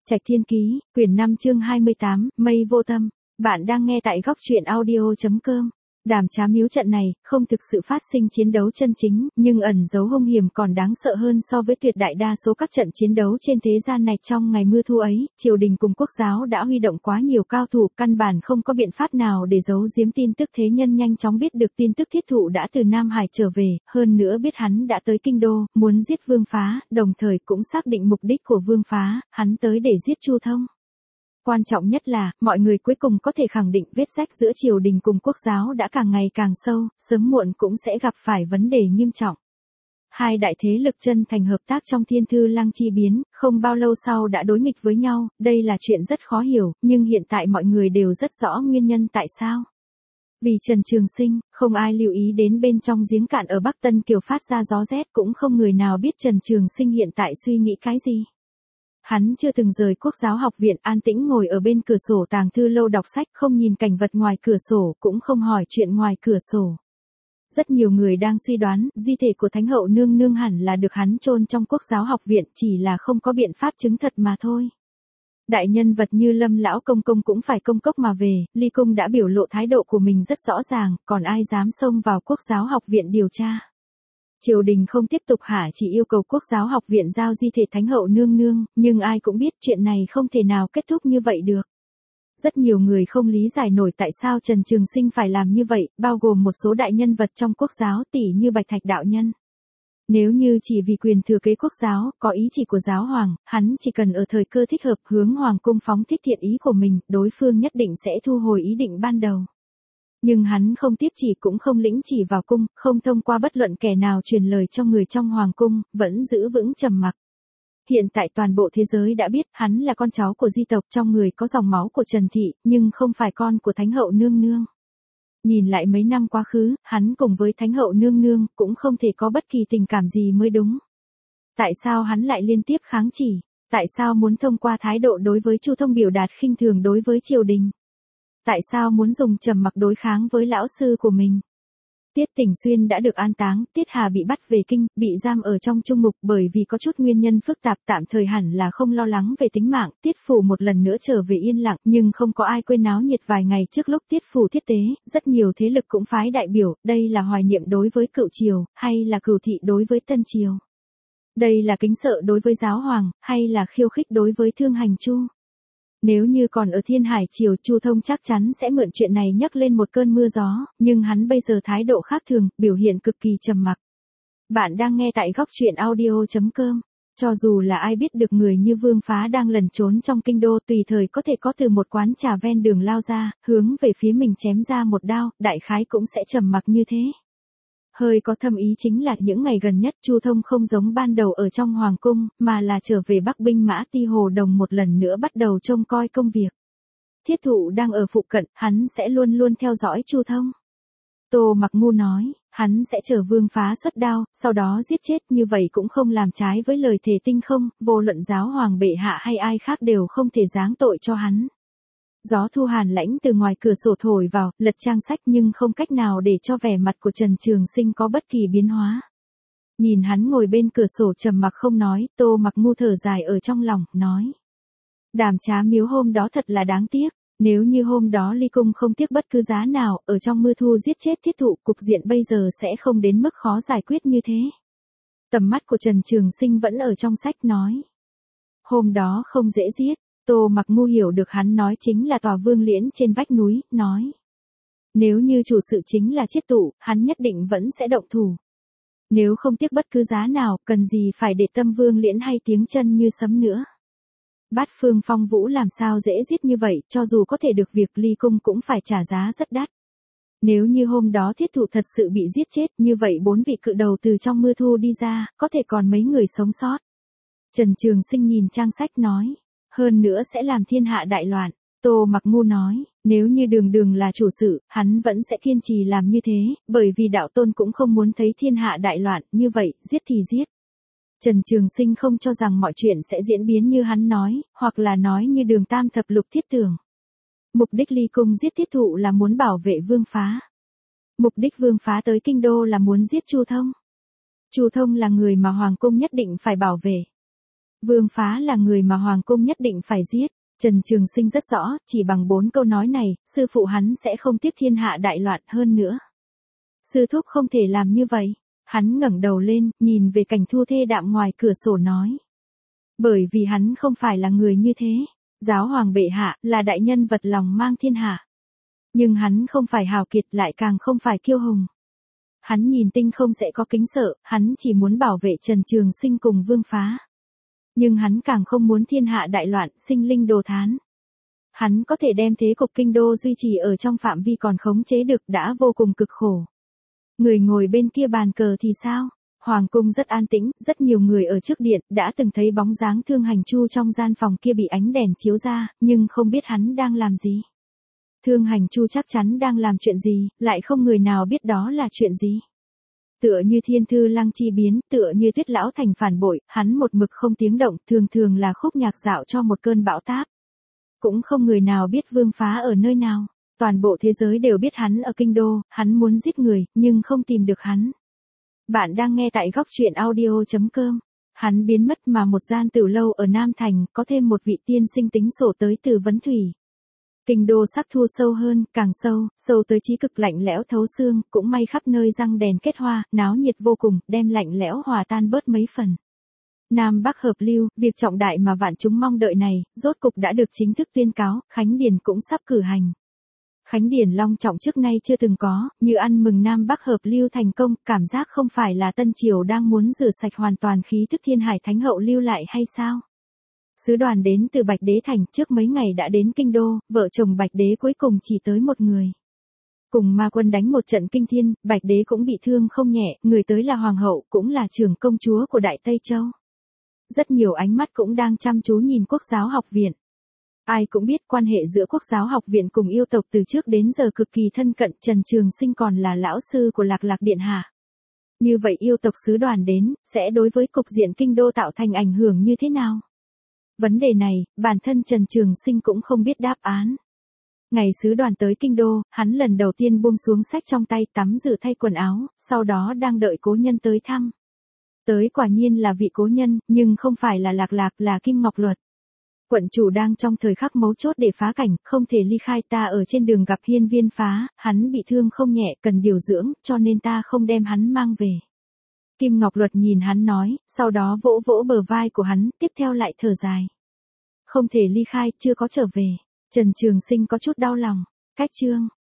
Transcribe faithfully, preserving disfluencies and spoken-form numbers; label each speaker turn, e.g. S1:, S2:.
S1: Trạch Thiên Ký, quyển năm chương hai mươi tám, Mây Vô Tâm. Bạn đang nghe tại góc truyện audio chấm com. Đàm Trá Miếu trận này, không thực sự phát sinh chiến đấu chân chính, nhưng ẩn giấu hung hiểm còn đáng sợ hơn so với tuyệt đại đa số các trận chiến đấu trên thế gian này. Trong ngày mưa thu ấy, triều đình cùng quốc giáo đã huy động quá nhiều cao thủ, căn bản không có biện pháp nào để giấu giếm tin tức. Thế nhân nhanh chóng biết được tin tức Thiết Thụ đã từ Nam Hải trở về, hơn nữa biết hắn đã tới Kinh Đô, muốn giết Vương Phá, đồng thời cũng xác định mục đích của Vương Phá, hắn tới để giết Chu Thông. Quan trọng nhất là, mọi người cuối cùng có thể khẳng định vết rách giữa triều đình cùng quốc giáo đã càng ngày càng sâu, sớm muộn cũng sẽ gặp phải vấn đề nghiêm trọng. Hai đại thế lực chân thành hợp tác trong Thiên Thư Lăng chi biến, không bao lâu sau đã đối nghịch với nhau, đây là chuyện rất khó hiểu, nhưng hiện tại mọi người đều rất rõ nguyên nhân tại sao. Vì Trần Trường Sinh, không ai lưu ý đến bên trong giếng cạn ở Bắc Tân Kiều phát ra gió rét, cũng không người nào biết Trần Trường Sinh hiện tại suy nghĩ cái gì. Hắn chưa từng rời Quốc giáo học viện, an tĩnh ngồi ở bên cửa sổ tàng thư lâu đọc sách, không nhìn cảnh vật ngoài cửa sổ, cũng không hỏi chuyện ngoài cửa sổ. Rất nhiều người đang suy đoán, di thể của Thánh hậu nương nương hẳn là được hắn chôn trong Quốc giáo học viện, chỉ là không có biện pháp chứng thật mà thôi. Đại nhân vật như Lâm lão công công cũng phải công cốc mà về, Ly Cung đã biểu lộ thái độ của mình rất rõ ràng, còn ai dám xông vào Quốc giáo học viện điều tra. Triều đình không tiếp tục hả chỉ yêu cầu Quốc giáo học viện giao di thể Thánh hậu nương nương, nhưng ai cũng biết chuyện này không thể nào kết thúc như vậy được. Rất nhiều người không lý giải nổi tại sao Trần Trường Sinh phải làm như vậy, bao gồm một số đại nhân vật trong quốc giáo tỷ như Bạch Thạch đạo nhân. Nếu như chỉ vì quyền thừa kế quốc giáo, có ý chỉ của giáo hoàng, hắn chỉ cần ở thời cơ thích hợp hướng hoàng cung phóng thích thiện ý của mình, đối phương nhất định sẽ thu hồi ý định ban đầu. Nhưng hắn không tiếp chỉ cũng không lĩnh chỉ vào cung, không thông qua bất luận kẻ nào truyền lời cho người trong hoàng cung, vẫn giữ vững trầm mặc. Hiện tại toàn bộ thế giới đã biết hắn là con cháu của di tộc, trong người có dòng máu của Trần Thị, nhưng không phải con của Thánh hậu nương nương. Nhìn lại mấy năm quá khứ, hắn cùng với Thánh hậu nương nương cũng không thể có bất kỳ tình cảm gì mới đúng. Tại sao hắn lại liên tiếp kháng chỉ? Tại sao muốn thông qua thái độ đối với Chu Thông biểu đạt khinh thường đối với triều đình? Tại sao muốn dùng trầm mặc đối kháng với lão sư của mình? Tiết Tỉnh Xuyên đã được an táng, Tiết Hà bị bắt về kinh, bị giam ở trong chung ngục bởi vì có chút nguyên nhân phức tạp, tạm thời hẳn là không lo lắng về tính mạng. Tiết Phủ một lần nữa trở về yên lặng, nhưng không có ai quên náo nhiệt vài ngày trước lúc Tiết Phủ thiết tế, rất nhiều thế lực cũng phái đại biểu, đây là hoài niệm đối với Cựu triều, hay là cừu thị đối với Tân triều? Đây là kính sợ đối với giáo hoàng, hay là khiêu khích đối với Thương Hành Chu? Nếu như còn ở Thiên Hải triều, Chu Thông chắc chắn sẽ mượn chuyện này nhấc lên một cơn mưa gió, nhưng hắn bây giờ thái độ khác thường, biểu hiện cực kỳ trầm mặc. Bạn đang nghe tại góc truyện audio chấm com. Cho dù là ai biết được người như Vương Phá đang lẩn trốn trong kinh đô, tùy thời có thể có từ một quán trà ven đường lao ra, hướng về phía mình chém ra một đao, đại khái cũng sẽ trầm mặc như thế. Hơi có thâm ý chính là những ngày gần nhất Chu Thông không giống ban đầu ở trong hoàng cung, mà là trở về Bắc binh mã Ti Hồ Đồng một lần nữa bắt đầu trông coi công việc. Thiết Thụ đang ở phụ cận, hắn sẽ luôn luôn theo dõi Chu Thông. Tô Mặc Ngu nói, hắn sẽ chờ Vương Phá xuất đao, sau đó giết chết, như vậy cũng không làm trái với lời thề tinh không, vô luận giáo hoàng bệ hạ hay ai khác đều không thể giáng tội cho hắn. Gió thu hàn lãnh từ ngoài cửa sổ thổi vào, lật trang sách nhưng không cách nào để cho vẻ mặt của Trần Trường Sinh có bất kỳ biến hóa. Nhìn hắn ngồi bên cửa sổ trầm mặc không nói, Tô Mặc Ngu thở dài ở trong lòng, nói. Đàm Trá Miếu hôm đó thật là đáng tiếc, nếu như hôm đó Ly Cung không tiếc bất cứ giá nào, ở trong mưa thu giết chết Thiết Thụ, cục diện bây giờ sẽ không đến mức khó giải quyết như thế. Tầm mắt của Trần Trường Sinh vẫn ở trong sách nói. Hôm đó không dễ giết. Tô Mặc Ngu hiểu được hắn nói chính là tòa vương liễn trên vách núi, nói. Nếu như chủ sự chính là Chiết Tụ, hắn nhất định vẫn sẽ động thủ. Nếu không tiếc bất cứ giá nào, cần gì phải để tâm vương liễn hay tiếng chân như sấm nữa. Bát Phương Phong Vũ làm sao dễ giết như vậy, cho dù có thể được việc Ly Cung cũng phải trả giá rất đắt. Nếu như hôm đó Thiết Thụ thật sự bị giết chết, như vậy bốn vị cự đầu từ trong mưa thu đi ra, có thể còn mấy người sống sót. Trần Trường Sinh nhìn trang sách nói. Hơn nữa sẽ làm thiên hạ đại loạn. Tô Mặc Ngu nói, nếu như Đường Đường là chủ sự, hắn vẫn sẽ kiên trì làm như thế, bởi vì đạo tôn cũng không muốn thấy thiên hạ đại loạn, như vậy, giết thì giết. Trần Trường Sinh không cho rằng mọi chuyện sẽ diễn biến như hắn nói, hoặc là nói như Đường Tam Thập Lục Thiết Tường. Mục đích Ly Cung giết Thiết Thụ là muốn bảo vệ Vương Phá. Mục đích Vương Phá tới kinh đô là muốn giết Chu Thông. Chu Thông là người mà hoàng cung nhất định phải bảo vệ. Vương Phá là người mà Hoàng cung nhất định phải giết. Trần Trường Sinh rất rõ, chỉ bằng bốn câu nói này, sư phụ hắn sẽ không tiếc thiên hạ đại loạn hơn nữa. Sư thúc không thể làm như vậy. Hắn ngẩng đầu lên, nhìn về cảnh thu thê đạm ngoài cửa sổ nói. Bởi vì hắn không phải là người như thế. Giáo hoàng bệ hạ, là đại nhân vật lòng mang thiên hạ. Nhưng hắn không phải hào kiệt, lại càng không phải kiêu hùng. Hắn nhìn tinh không sẽ có kính sợ, hắn chỉ muốn bảo vệ Trần Trường Sinh cùng Vương Phá. Nhưng hắn càng không muốn thiên hạ đại loạn, sinh linh đồ thán. Hắn có thể đem thế cục kinh đô duy trì ở trong phạm vi còn khống chế được đã vô cùng cực khổ. Người ngồi bên kia bàn cờ thì sao? Hoàng cung rất an tĩnh, rất nhiều người ở trước điện đã từng thấy bóng dáng Thương Hành Chu trong gian phòng kia bị ánh đèn chiếu ra, nhưng không biết hắn đang làm gì. Thương Hành Chu chắc chắn đang làm chuyện gì, lại không người nào biết đó là chuyện gì. Tựa như thiên thư lăng chi biến, tựa như Tuyết lão thành phản bội, hắn một mực không tiếng động, thường thường là khúc nhạc dạo cho một cơn bão táp. Cũng không người nào biết Vương Phá ở nơi nào. Toàn bộ thế giới đều biết hắn ở kinh đô, hắn muốn giết người, nhưng không tìm được hắn. Bạn đang nghe tại góc truyện audio chấm com. Hắn biến mất mà một gian tửu lâu ở Nam Thành, có thêm một vị tiên sinh tính sổ tới từ Vấn Thủy. Kinh đô sắc thu sâu hơn, càng sâu, sâu tới chí cực lạnh lẽo thấu xương, cũng may khắp nơi răng đèn kết hoa, náo nhiệt vô cùng, đem lạnh lẽo hòa tan bớt mấy phần. Nam Bắc hợp lưu, việc trọng đại mà vạn chúng mong đợi này, rốt cục đã được chính thức tuyên cáo, Khánh Điền cũng sắp cử hành. Khánh Điền long trọng trước nay chưa từng có, như ăn mừng Nam Bắc hợp lưu thành công, cảm giác không phải là Tân Triều đang muốn rửa sạch hoàn toàn khí thức Thiên Hải Thánh Hậu lưu lại hay sao? Sứ đoàn đến từ Bạch Đế Thành trước mấy ngày đã đến kinh đô, vợ chồng Bạch Đế cuối cùng chỉ tới một người. Cùng ma quân đánh một trận kinh thiên, Bạch Đế cũng bị thương không nhẹ, người tới là Hoàng hậu, cũng là trưởng công chúa của Đại Tây Châu. Rất nhiều ánh mắt cũng đang chăm chú nhìn Quốc giáo học viện. Ai cũng biết quan hệ giữa Quốc giáo học viện cùng yêu tộc từ trước đến giờ cực kỳ thân cận, Trần Trường Sinh còn là lão sư của Lạc Lạc Điện Hạ. Như vậy yêu tộc sứ đoàn đến, sẽ đối với cục diện kinh đô tạo thành ảnh hưởng như thế nào? Vấn đề này, bản thân Trần Trường Sinh cũng không biết đáp án. Ngày sứ đoàn tới kinh đô, hắn lần đầu tiên buông xuống sách trong tay tắm rửa thay quần áo, sau đó đang đợi cố nhân tới thăm. Tới quả nhiên là vị cố nhân, nhưng không phải là Lạc Lạc, là Kim Ngọc Luật. Quận chủ đang trong thời khắc mấu chốt để phá cảnh, không thể ly khai, ta ở trên đường gặp Hiên Viên Phá, hắn bị thương không nhẹ, cần điều dưỡng, cho nên ta không đem hắn mang về. Kim Ngọc Luật nhìn hắn nói, sau đó vỗ vỗ bờ vai của hắn, tiếp theo lại thở dài. Không thể ly khai, chưa có trở về. Trần Trường Sinh có chút đau lòng. Cách chương.